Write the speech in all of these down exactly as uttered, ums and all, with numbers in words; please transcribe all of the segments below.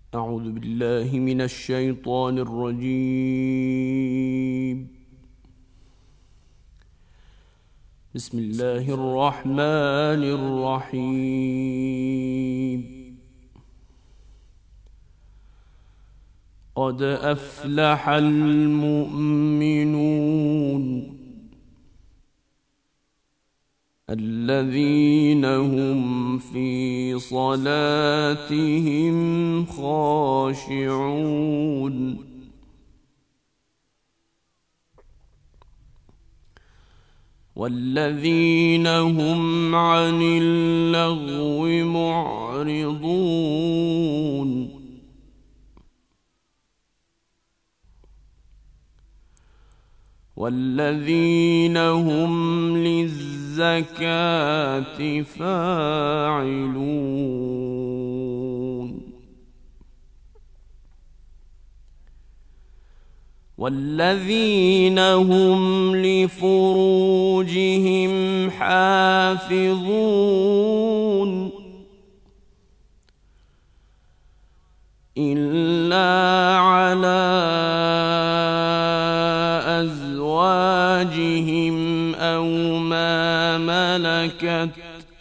أعوذ بالله من الشيطان الرجيم. بسم الله الرحمن الرحيم. قد أفلح المؤمنون الذين هم في صلاتهم خاشعون والذين هم عن اللغو معرضون والذين هم للزكاة فاعلون والذين هم لفروجهم حافظون إلا على أزواجهم أو ما ملكت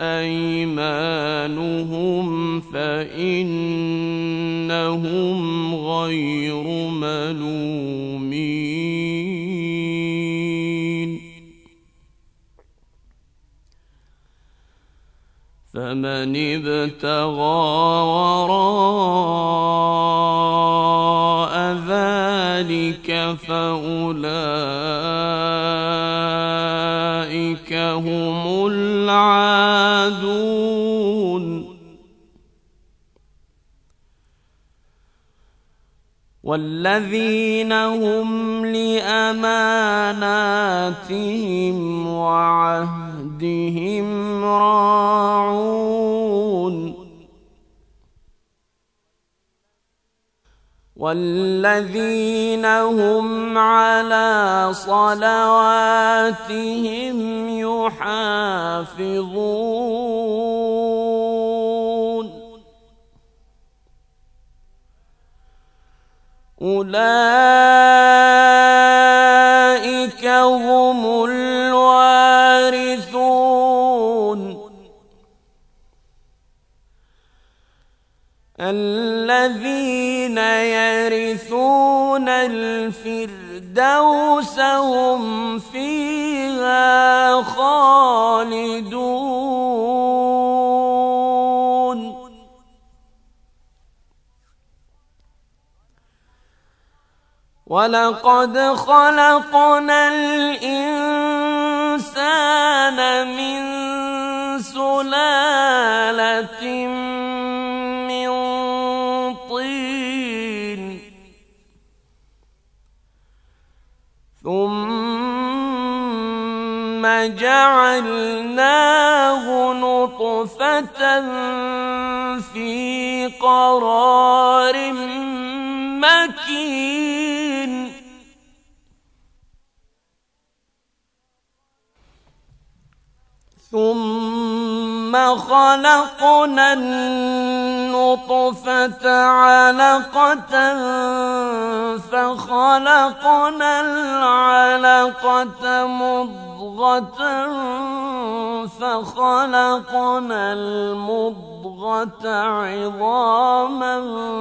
أيمانهم فإنهم غير ملومين. فمن ابتغى وراء ذلك فأولئك هم العادون والذين هم لأماناتهم وعهدهم راعون والذين هم على صلواتهم يحافظون أولئك هم الوارثون الذين يرثون الفردوس هم فيها خالدون. ولقد خلقنا الإنسان من سلالة من طين ثم جعلناه نطفة في قرار مكين ثم خلقنا النطفة علقة فخلقنا العلقة مضغة فخلقنا المضغة عظاما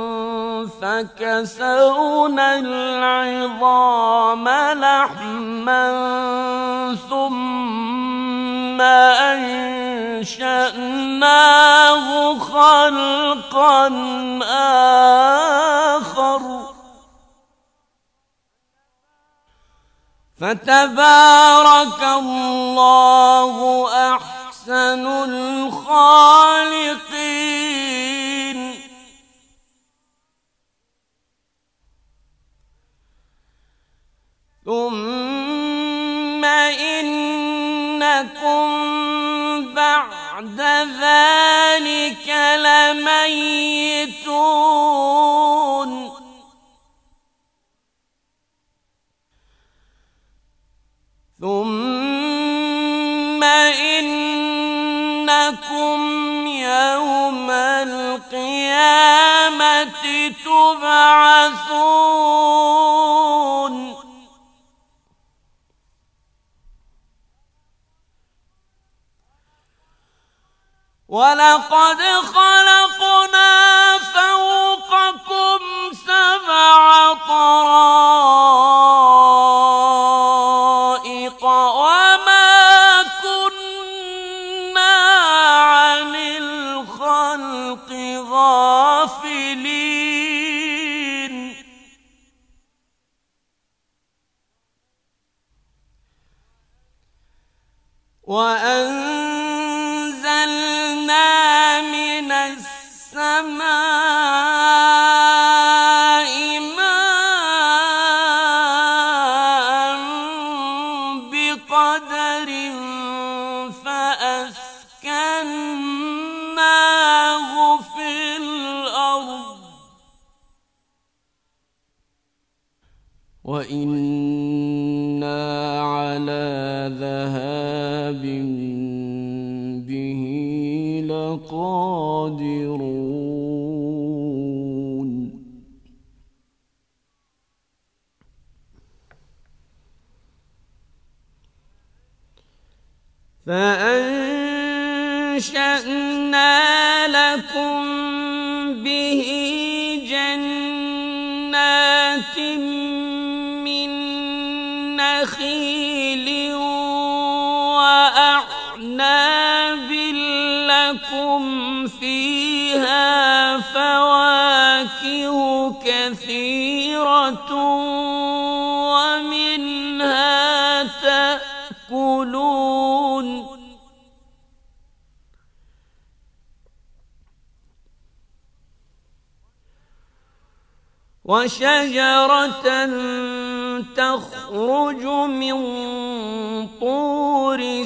فكسونا العظام لحما ثم أنشأناه خلقا آخر فتبارك الله أحسن الخالقين. ثم إنكم بعد ذلك لميتون ثم إنكم يوم القيامة تبعثون ولقد خلقنا فوقكم سبع طرائق وما كنا عن الخلق غافلين وأنزلنا من السماء ماء بقدر فأسكناه في الأرض وإنا على ذهاب به لقادرون فأنشأنا لكم به جنات من نخيل وأعناب لكم فيها فواكه كثيرة ومنها تأكلون وشجرة تخرج من طور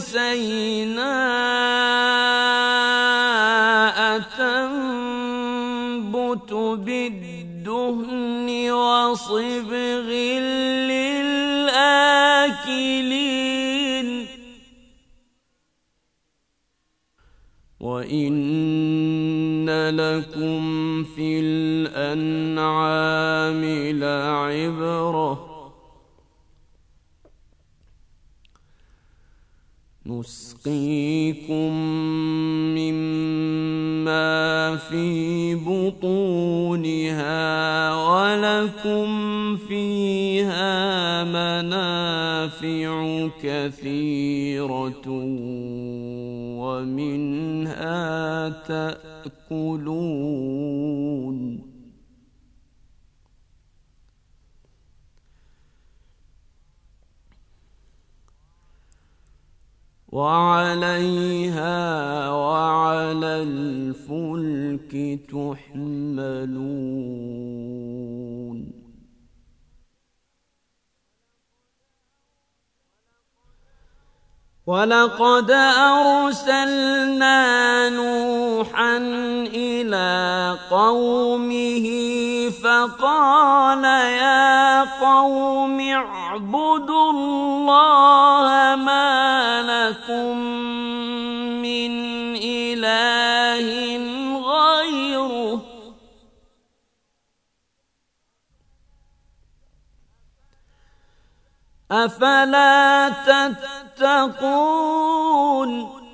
سيناء تنبت بالدهن وصبغ للآكلين وإن لكم في الأنعام لعبرة نسقيكم مما في بطونها ولكم فيها منافع كثيرة ومنها تأكلون وعليها وعلى الفلك تحملون ولقد أرسلنا نوحا إلى قومه فقال يا قوم اعبدوا الله ما لكم من إله غيره أفلا تتقون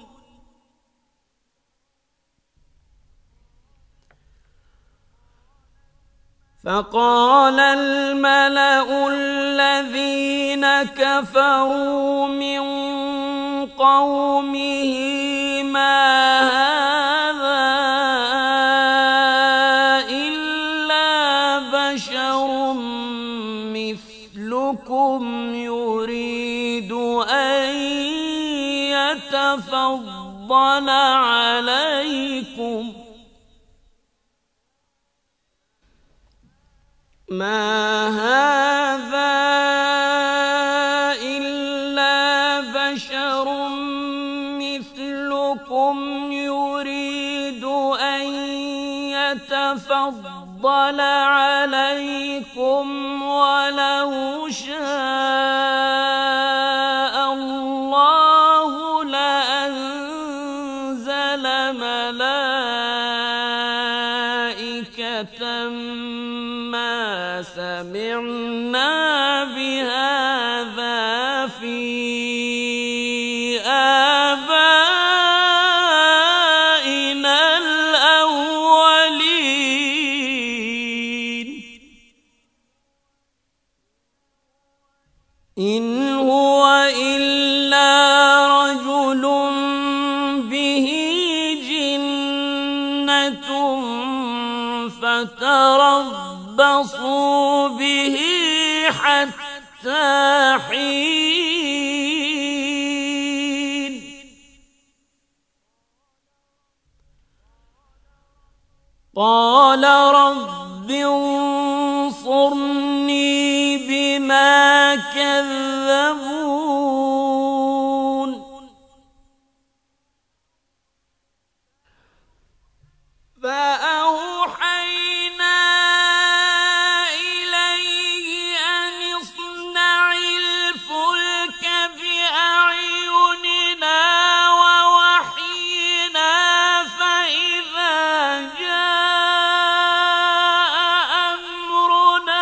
فقال الملأ الذين كفروا من قومه ما هذا إلا بشر مثلكم يريد أن يتفضل عليكم ما هذا إلا بشر مثلكم يريد أن يتفضل عليكم ولو شاء الله لأنزل ملائكة ما سمعنا بهذا في آبائنا الأولين إن هو إلا رجل به جنة فتربصوا به حتى حين قال رب انصرني بما كذبون فأوحينا إليه أن اصنع الفلك بأعيننا ووحينا فإذا جاء أمرنا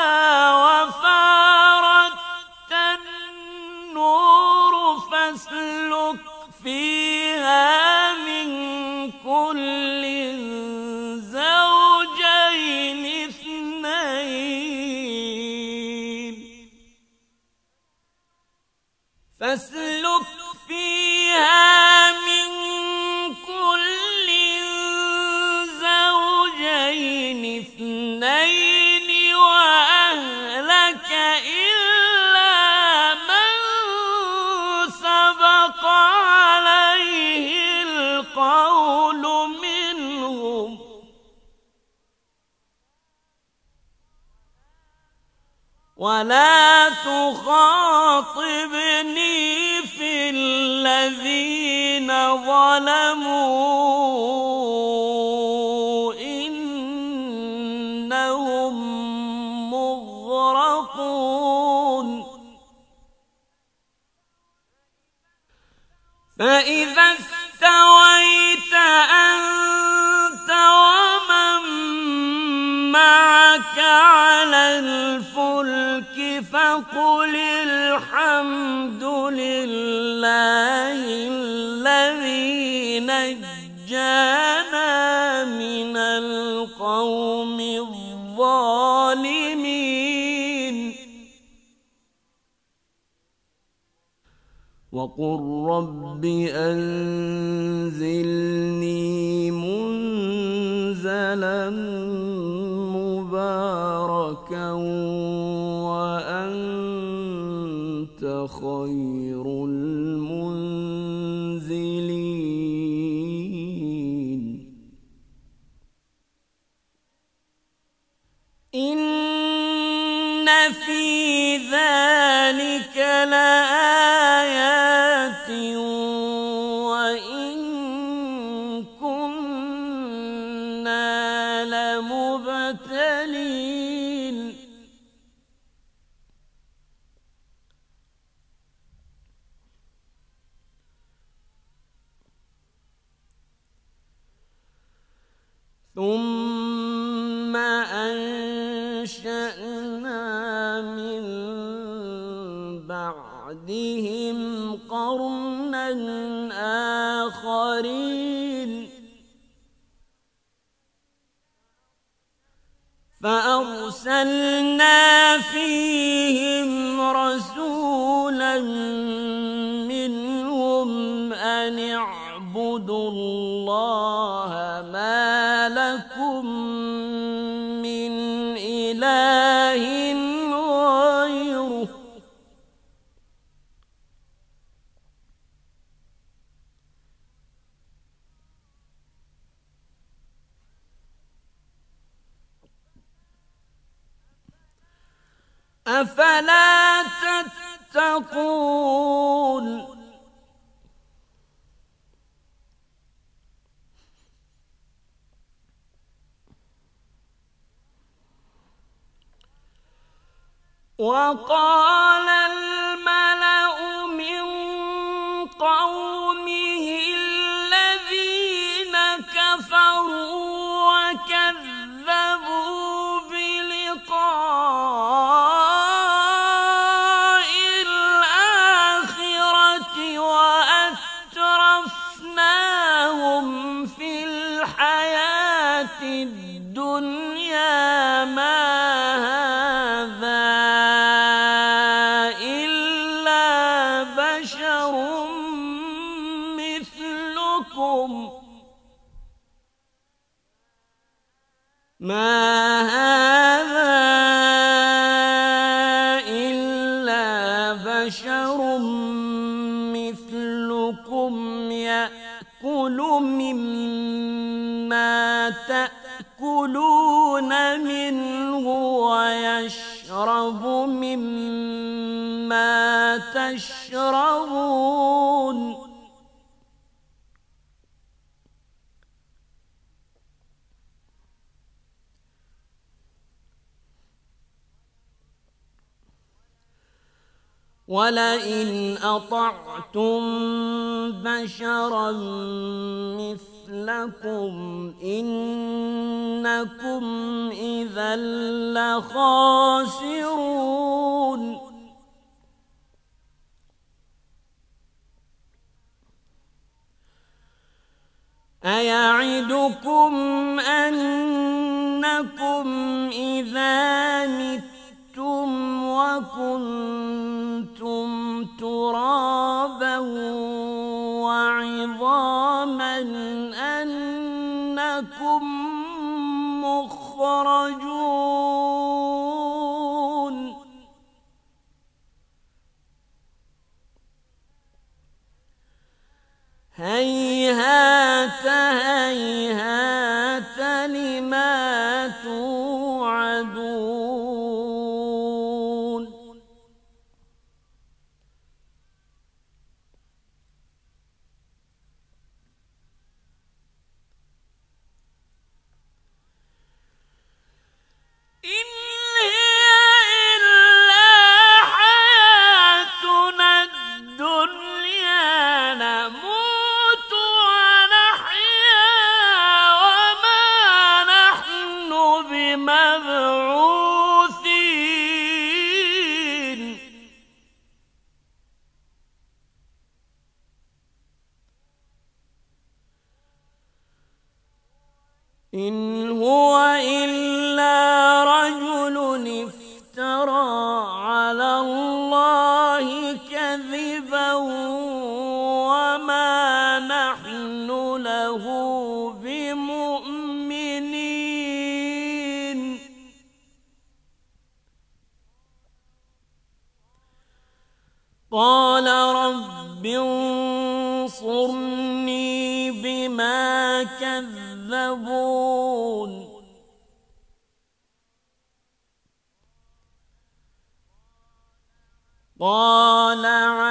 وفارت النور فاسلك فيها من كل زوجين اثنين فاسلك فيها من كل زوجين اثنين وأهلك إلا من سبق عليه القول منهم ولا تخاطبني في الذين ظلموا إنهم مغرقون فإذا استويت أنت ومن معك على الفلك فقل الحمد لله الذي نجانا من القوم الظالمين وقل رب أنزلني منزلا مباركا وأنت خير المنزلين إن في ذلك لآيات وإن كنا لمبتلين ثم أنشأنا من بعدهم قرنا آخرين فأرسلنا فيهم رسولا منهم أن اعبدوا الله ما لكم من إله غيره أفلا تتقون وقال الملأ من قومه الذين كفروا وكذبوا به ما هذا إلا بشر مثلكم ما هذا إلا بشر مثلكم يأكل مما تأكلون منه ويشرب مما تشربون ولئن أطعتم بشرا مثلكم إنكم إذا لخاسرون أيعدكم أنكم إذا متم وكنتم ترابا وعظاما أنكم مخرجون هيهات هيهات لما توعدون إن هي إلا حياتنا الدنيا نموت ونحيا وما نحن بمبعوثين إن هو إلا رجل افترى على الله كذبا وما نحن له بمؤمنين قال رب انصرني بما كذبون قال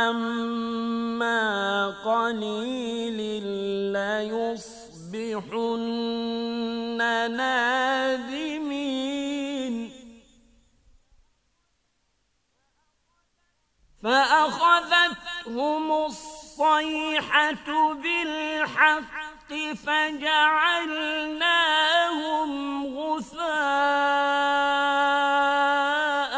عما قليل ليصبحن نادمين فأخذتهم الصيحة بالحق فجعلناهم غثاء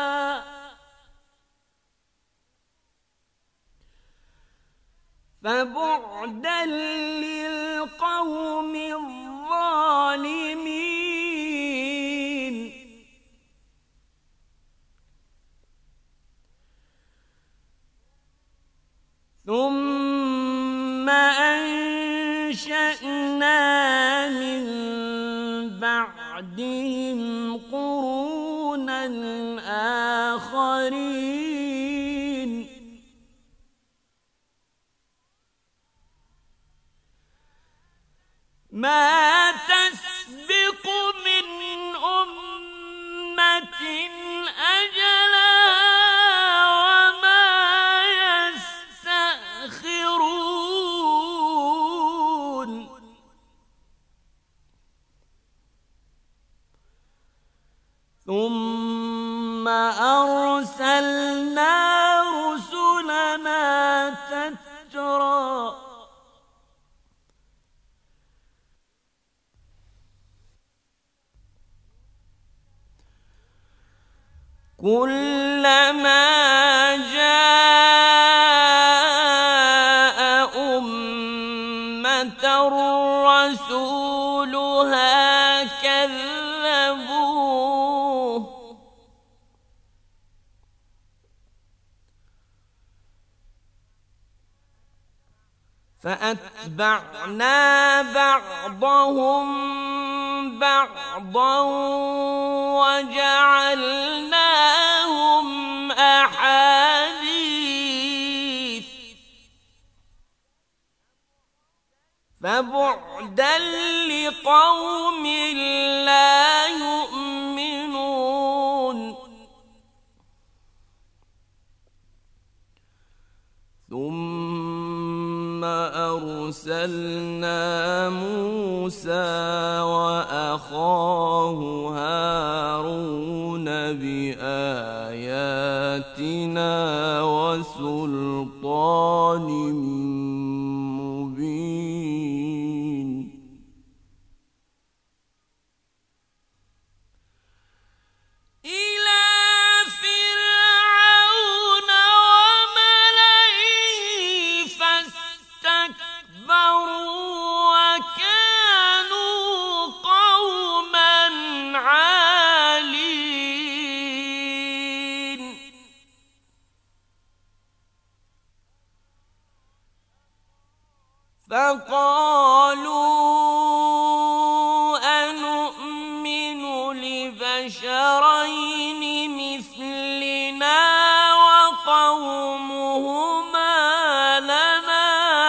فبعدا للقوم الظالمين ثم أنشأنا من بعدهم قرونا آخرين ما تسبق من أمة أجلها وما يستأخرون ثم أرسلنا رسلنا تترى كلما جاء أمة رسولها كذبوا فأتبعنا بعضهم بعضا وجعلناهم أحاديث فبعدا لقوم لا يؤمنون ثم أرسلنا موسى وأخاه هارون بآياتنا وسلطان مبين إلى فرعون وملئه فاستكبروا وكانوا قوما عالين فقالوا أنؤمن لبشرين مثلنا وقومهما لنا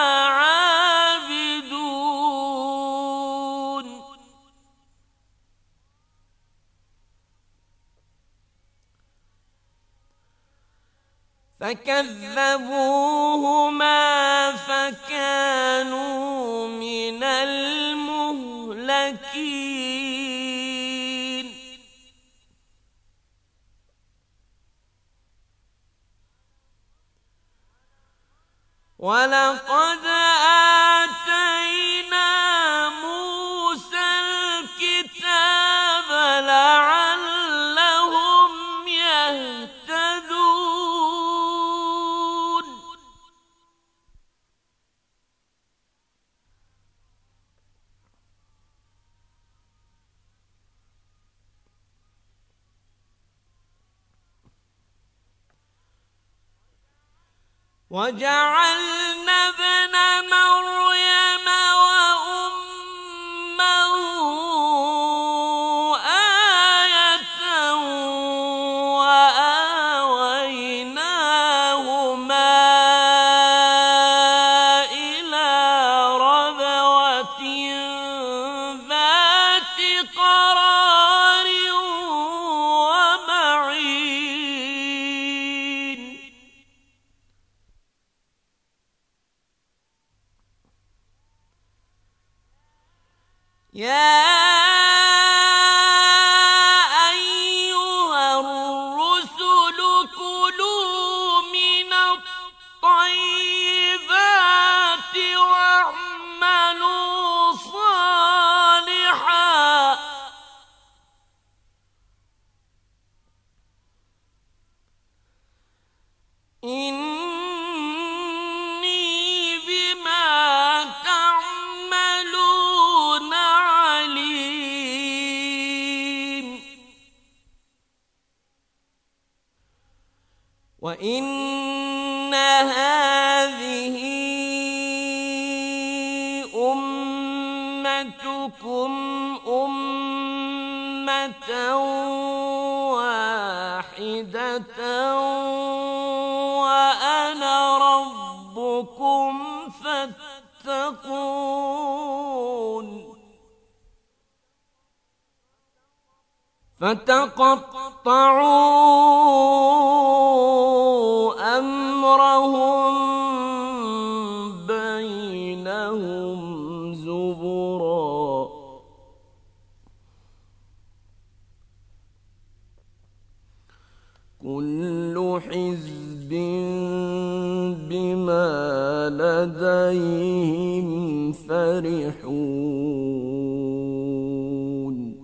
عابدون فكذبوهما فكانوا من المهلكين ولقد آتينا موسى الكتاب لعلهم يهتدون وجعلنا ابن مريم وأمه آية وآويناهما إلى ربوة ذات قرار ومعين يا أيها الرسل كلوا من الطيبات واعملوا صالحا إني بما تعملون عليم وإن هذه أمتكم أمة واحدة وأنا ربكم فاتقون فتقطعوا أمرهم بينهم زبرا كل حزب بما لديهم فرحون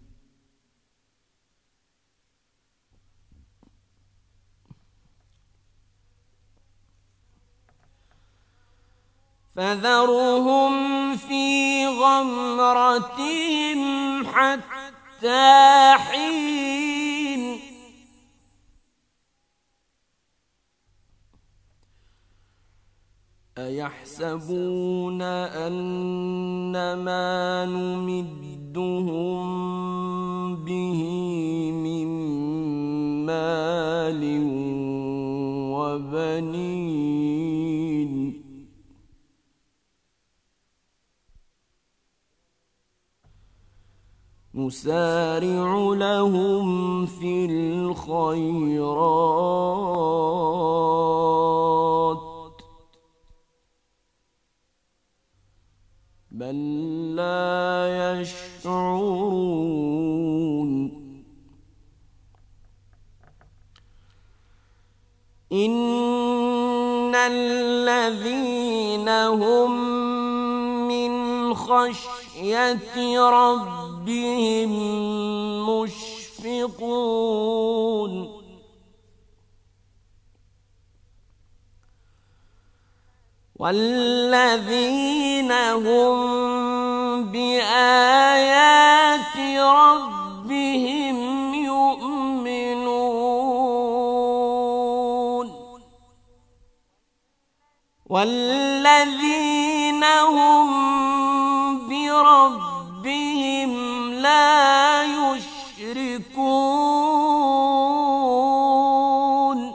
فذرهم في غمرتهم حتى حين ويحسبون أنما نمدهم به من مال وبنين نسارع لهم في الخيرات بل لا يشعرون إن الذين هم من خشية ربهم مشفقون والذين هم بآيات ربهم يؤمنون والذين هم بربهم لا يشركون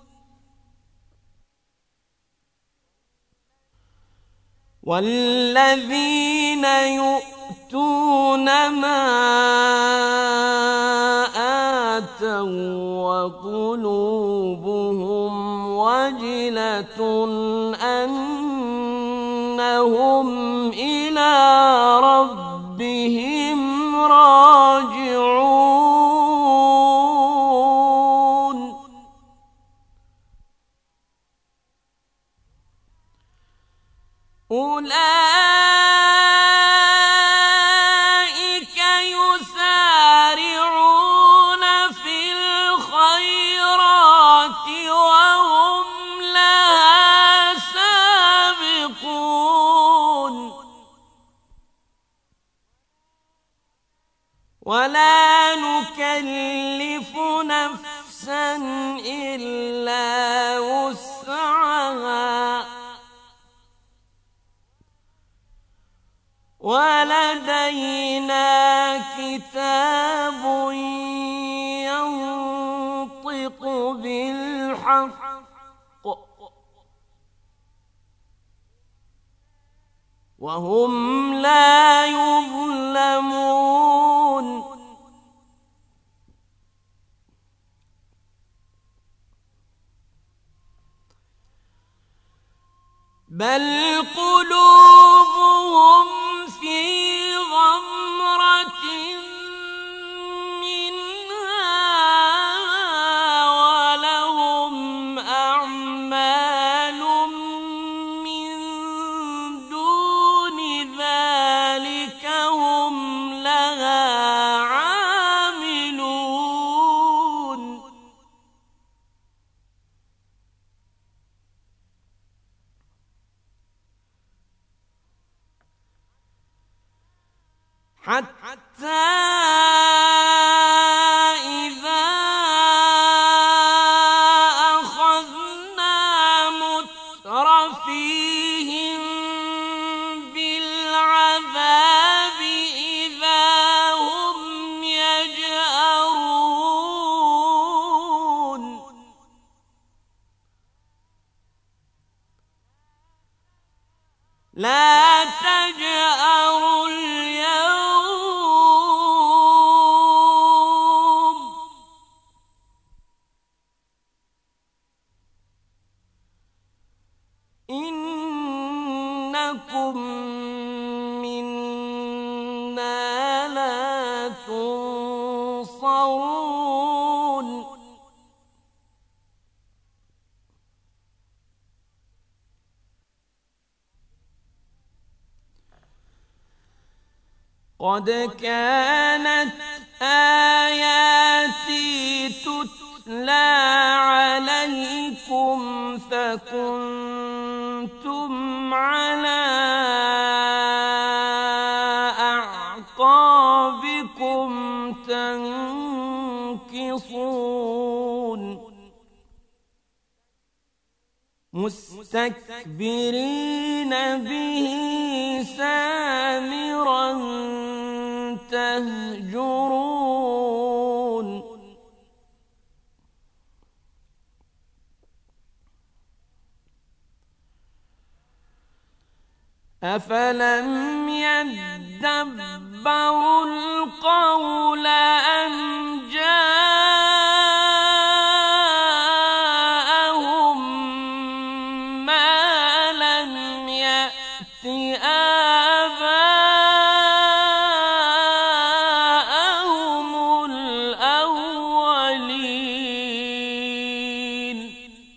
والذين يؤتون ما آتوا وقلوبهم وجلة أنهم إلى ربهم راجعون أولئك يسارعون في الخيرات وهم لها سابقون ولا نكلف نفسا إلا وسعها ولدينا كتاب ينطق بالحق وهم لا يظلمون بل قلوبهم في غمرة منها ولهم أعمال من دون ذلك هم لها عاملون حتى إذا أخذنا مترفيهم بالعذاب إذا هم يجأرون لا تجأروا اليوم إنكم منا لا تنصرون قد كانت آياتي تتلى عليكم فكنتم على أعقابكم تنكصون مستكبرين به سامرا تهجرون أفلم يدبروا القول أم جاءهم ما لم يأت آباءهم الأولين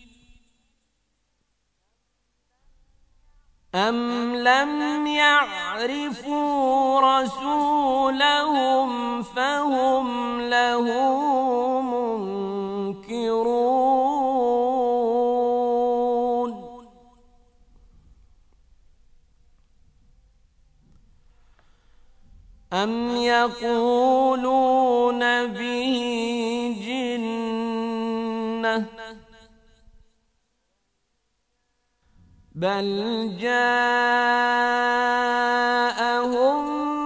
أم لم يعرفوا رسولهم فهم له منكرون أم يقولون به جنة بل جاءهم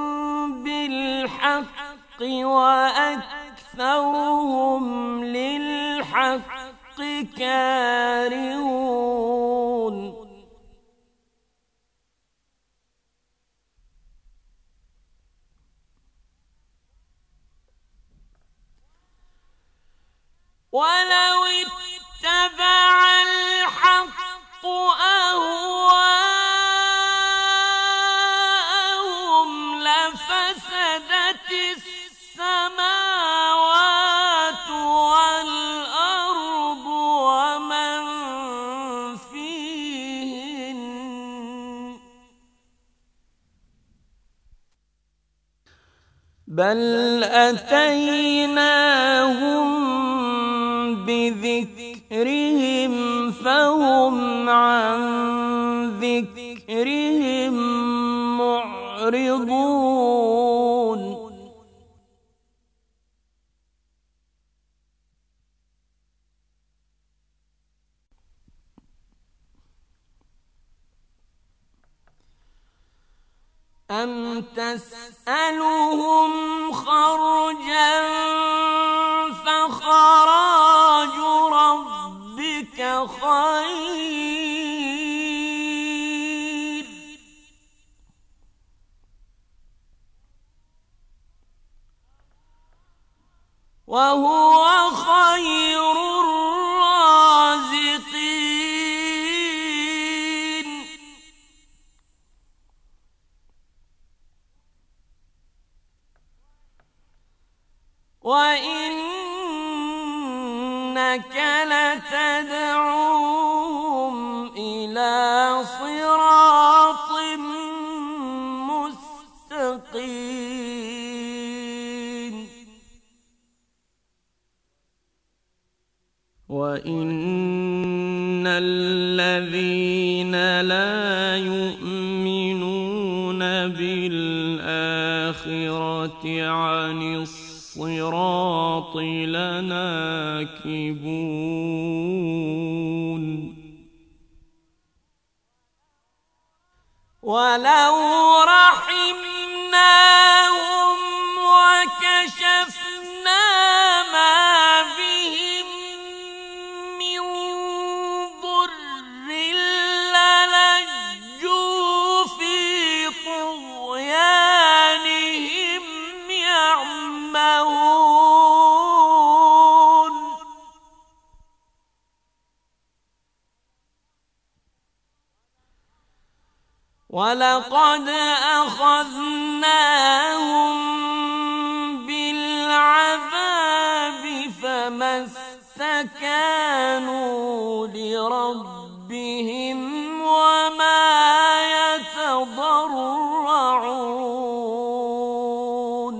بالحق وأكثرهم للحق كارهون ولو اتبع الحق أهواءهم لفسدت السماوات والأرض ومن فيهن بل أتيناهم بذكرهم فهم عن ذكرهم معرضون أم تسألهم خرجا فخراج ربك خير وهو خير الرازقين وإنك لتدعوهم إلى صراط مستقيم وإن الذين لا يؤمنون بالآخرة عن الصراط لناكبون ولو رحمناهم وكشفنا ما بهم من ضر للجوا في طغيانهم يعمهون ولقد أخذناهم بالعذاب فما استكانوا لربهم وما يتضرعون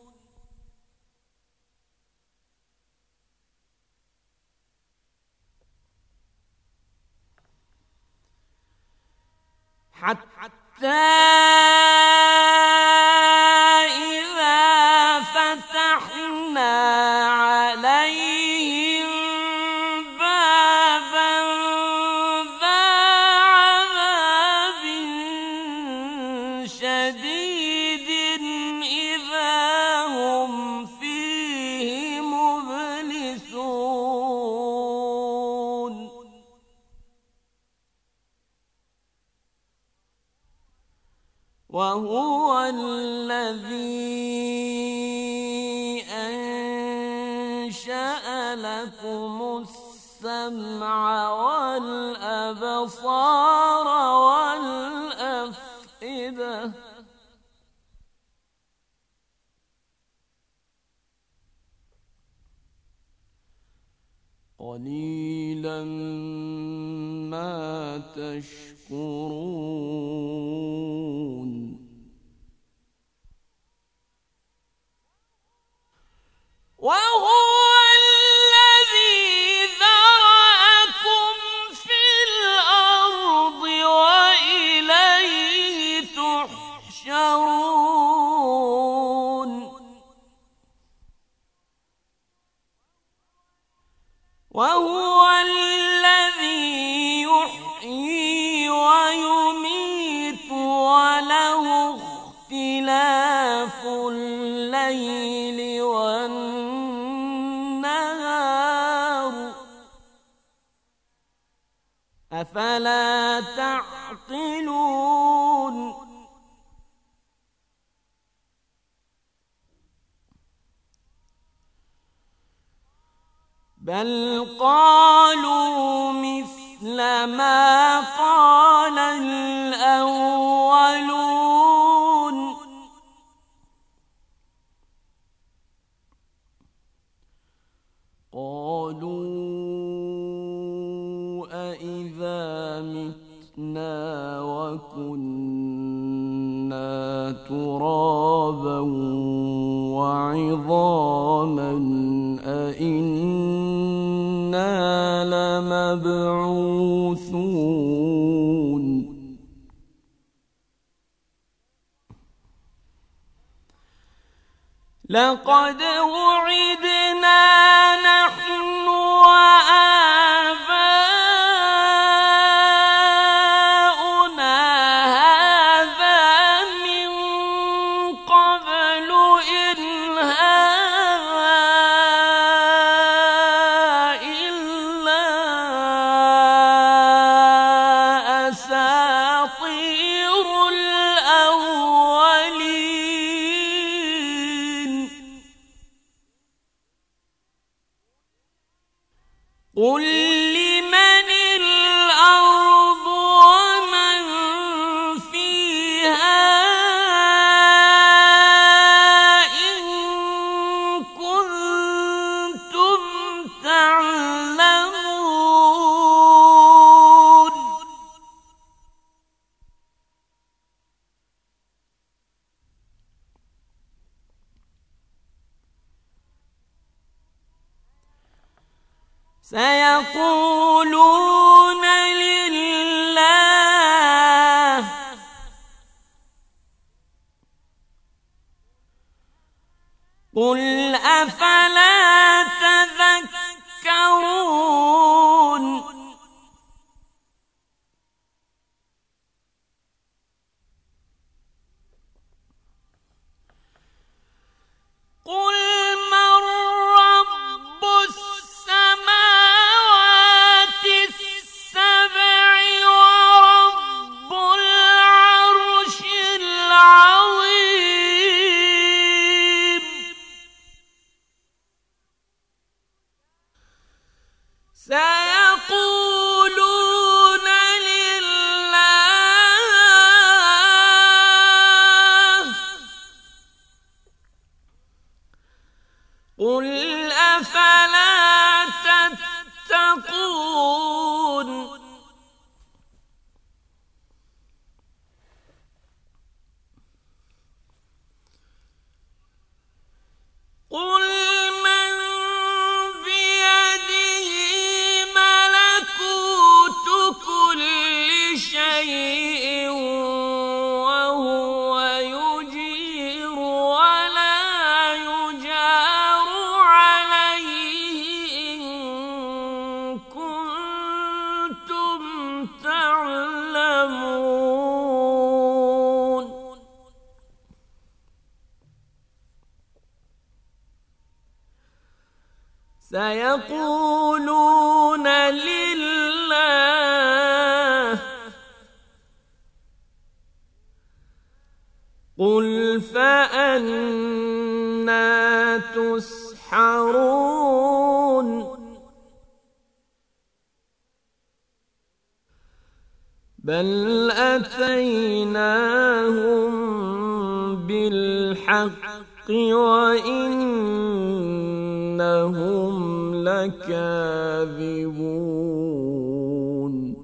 حتى إذا فتحنا عليهم بابا وهو الذي أنشأ لكم السمع والأبصار والأفئدة قليلا ما تشكرون وهو الذي ذرأكم في الأرض وإليه تحشرون وهو الذي يحيي ويميت وله اختلاف الليل والنهار أفلا تعقلون بل قالوا مثل ما قال الأولون قالوا أإذا متنا وكنا ترابا وعظاما أإنا لمبعوثون لقد وعدنا نحن وآباؤنا هذا من قبل إن هذا إلا أساطير الأولين قل لمن الأرض ومن فيها إن كنتم تعلمون سيقولون لله قل أفلا تذكرون قل من رب السماوات السبع ورب العرش العظيم سيقولون لله قل أفلا تتقون قل من بيده ملكوت كل شيء وهو يجير ولا يجار عليه إن كنتم تعلمون سيقولون لله فأنى تسحرون بل أتيناهم بالحق وإنهم لكاذبون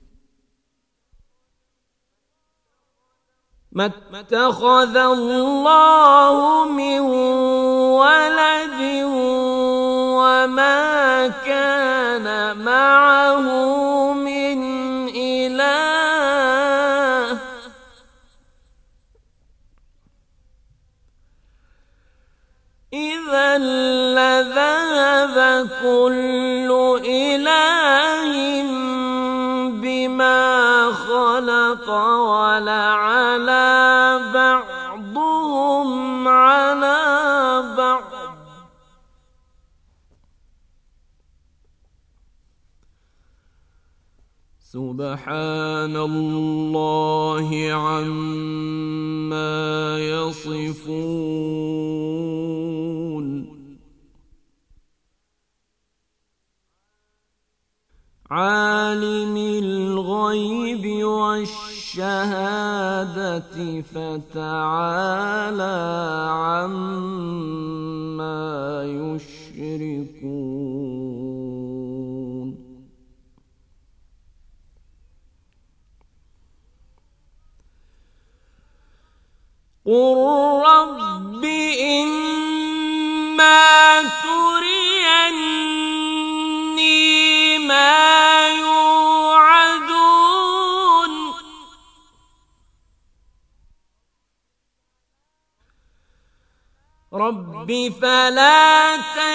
ما اتخذ الله من ولد وما كان معه من إله إذا لذهب كل إله بما خلق ولعلى بعضهم على بعض سبحان الله عما يصفون عالم الغيب والشهادة فتعالى عما يشركون قل رب إما تريني ما يوعدون رب فلا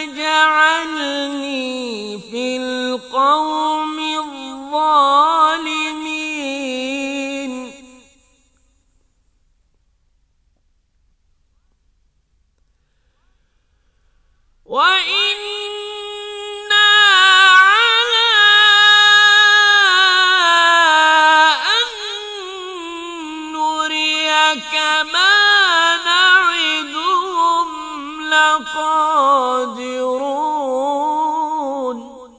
تجعلني في القوم الظالمين وإنا على أن نريك ما نعدهم لقادرون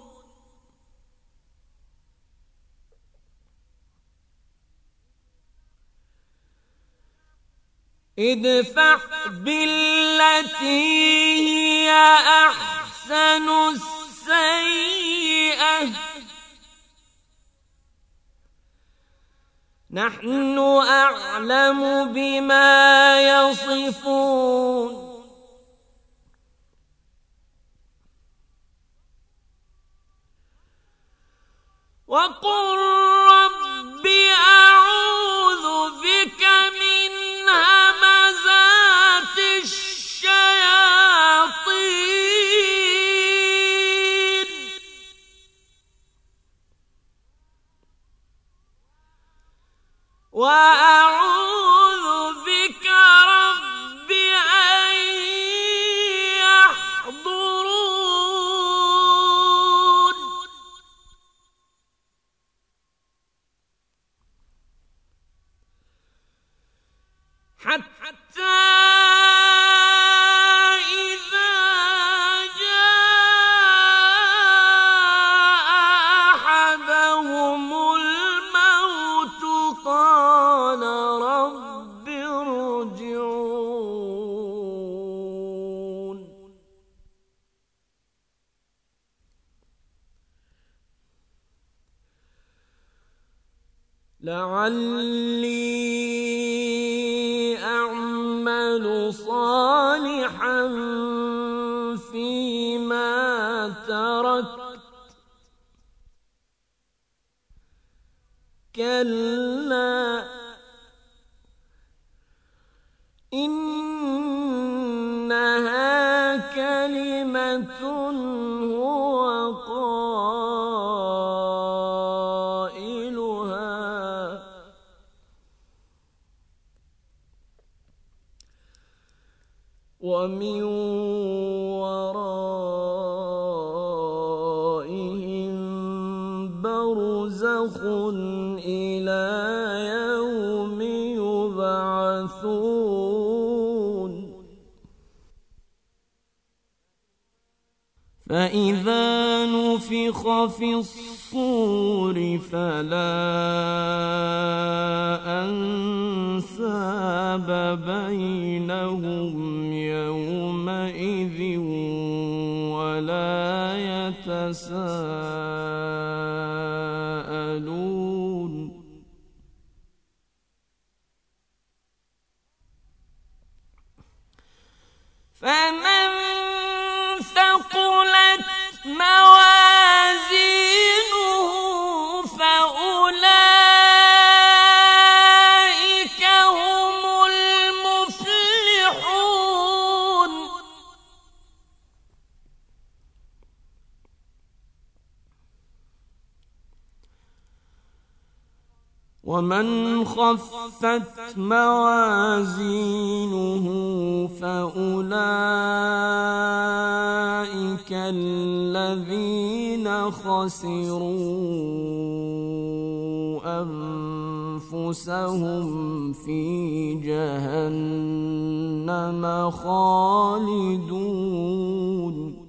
ادفع بالتي هي أحسن السيئة نحن أعلم بما يصفون وقل رب أعوذ بك من همزات الشياطين وأعوذ بك رب أن يحضرون حتى إذا جاء أحدهم الموت قال رب ارجعون لعلي صالحا فيما تركت كلا إنها كلمة هو قائلها ومن ورائهم برزخ إلى يوم يبعثون فإذا نفخ في الصور فلا أنساب بينهم يومئذ ولا يتساءلون فمن ثقلت موازينه فأولئك هم المفلحون ومن خفت موازينه فأولئك الذين خسروا أنفسهم في جهنم خالدون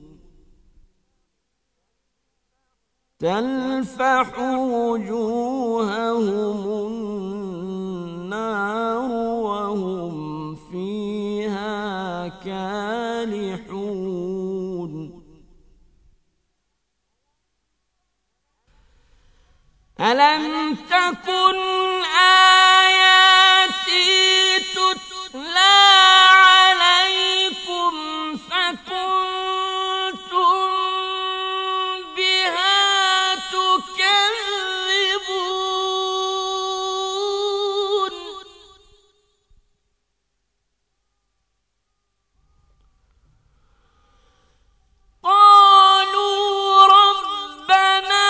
تلفح وجوههم النار وهم فيها كالحون ألم تكن آياتي تتلى عليكم فكنتم بها تكذبون قالوا ربنا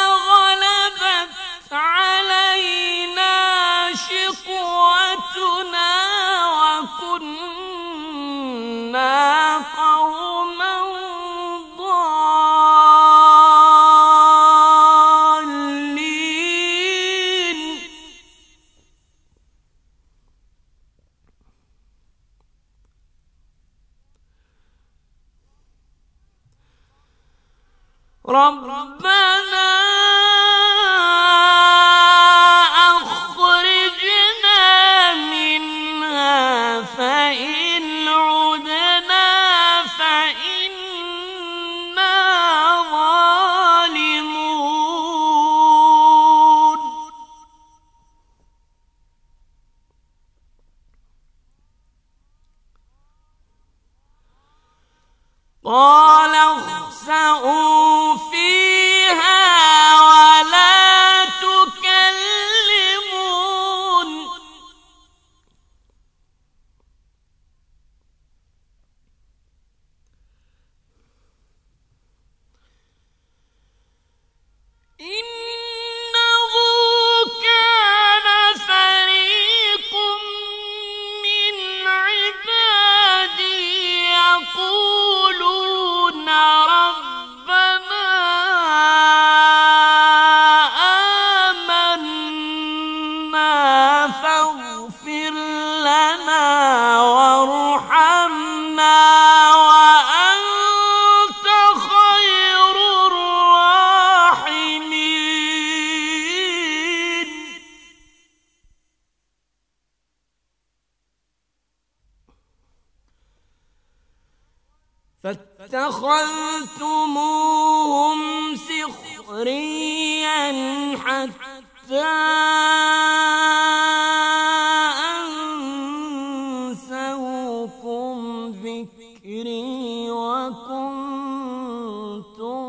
غلبت علينا شقوتنا وكنا قوما ضالين ربنا أخرجنا منها فإن عدنا فإنا ظالمون قال اخسئوا فيها ولا تكلمون إنه كان فريق من عبادي يقولون ربنا آمنا فاغفر لنا وارحمنا وأنت خير الراحمين فاتخذتموهم سخريا حتى أنسوكم ذكري وكنتم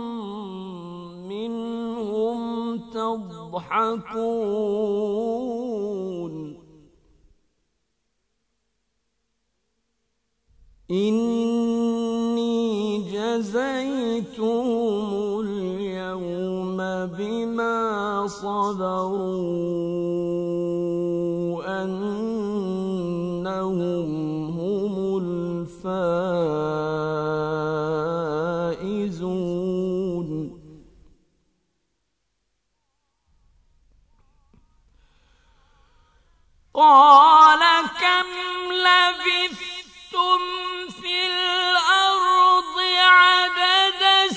منهم تضحكون إني جزيتهم اليوم بما صبروا أنهم هم الفائزون قال كم لبثتم في الأرض عدد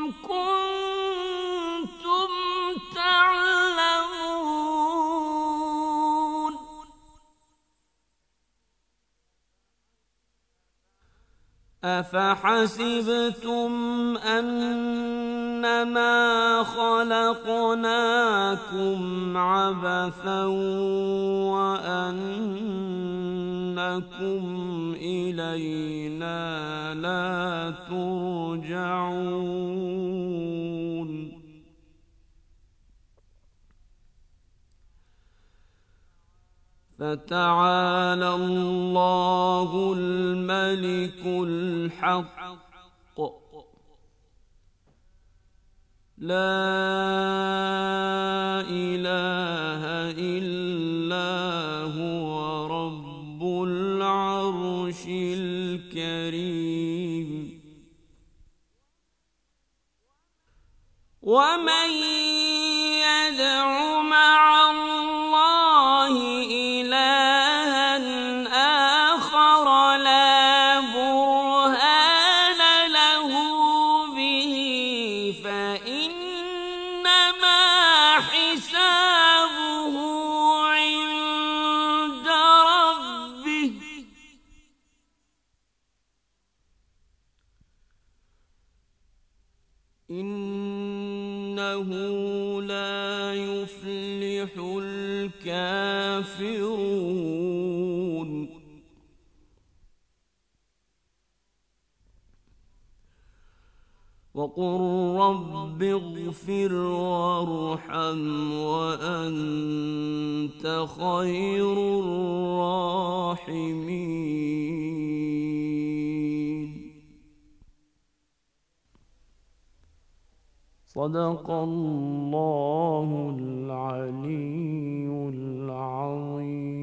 كنتم تعلمون أفحسبتم أنما خلقناكم عبثا وأنكم إلينا لا ترجعون فتعالى الله الملك الحق لا إله إلا هو رب العرش الكريم ومن يدع مع الله إلها آخر لا برهان له به فإنما حسابه عند ربه إنه لا يفلح الكافرون وقل رب اغفر وارحم وأنت خير الراحمين صدق الله العلي العظيم.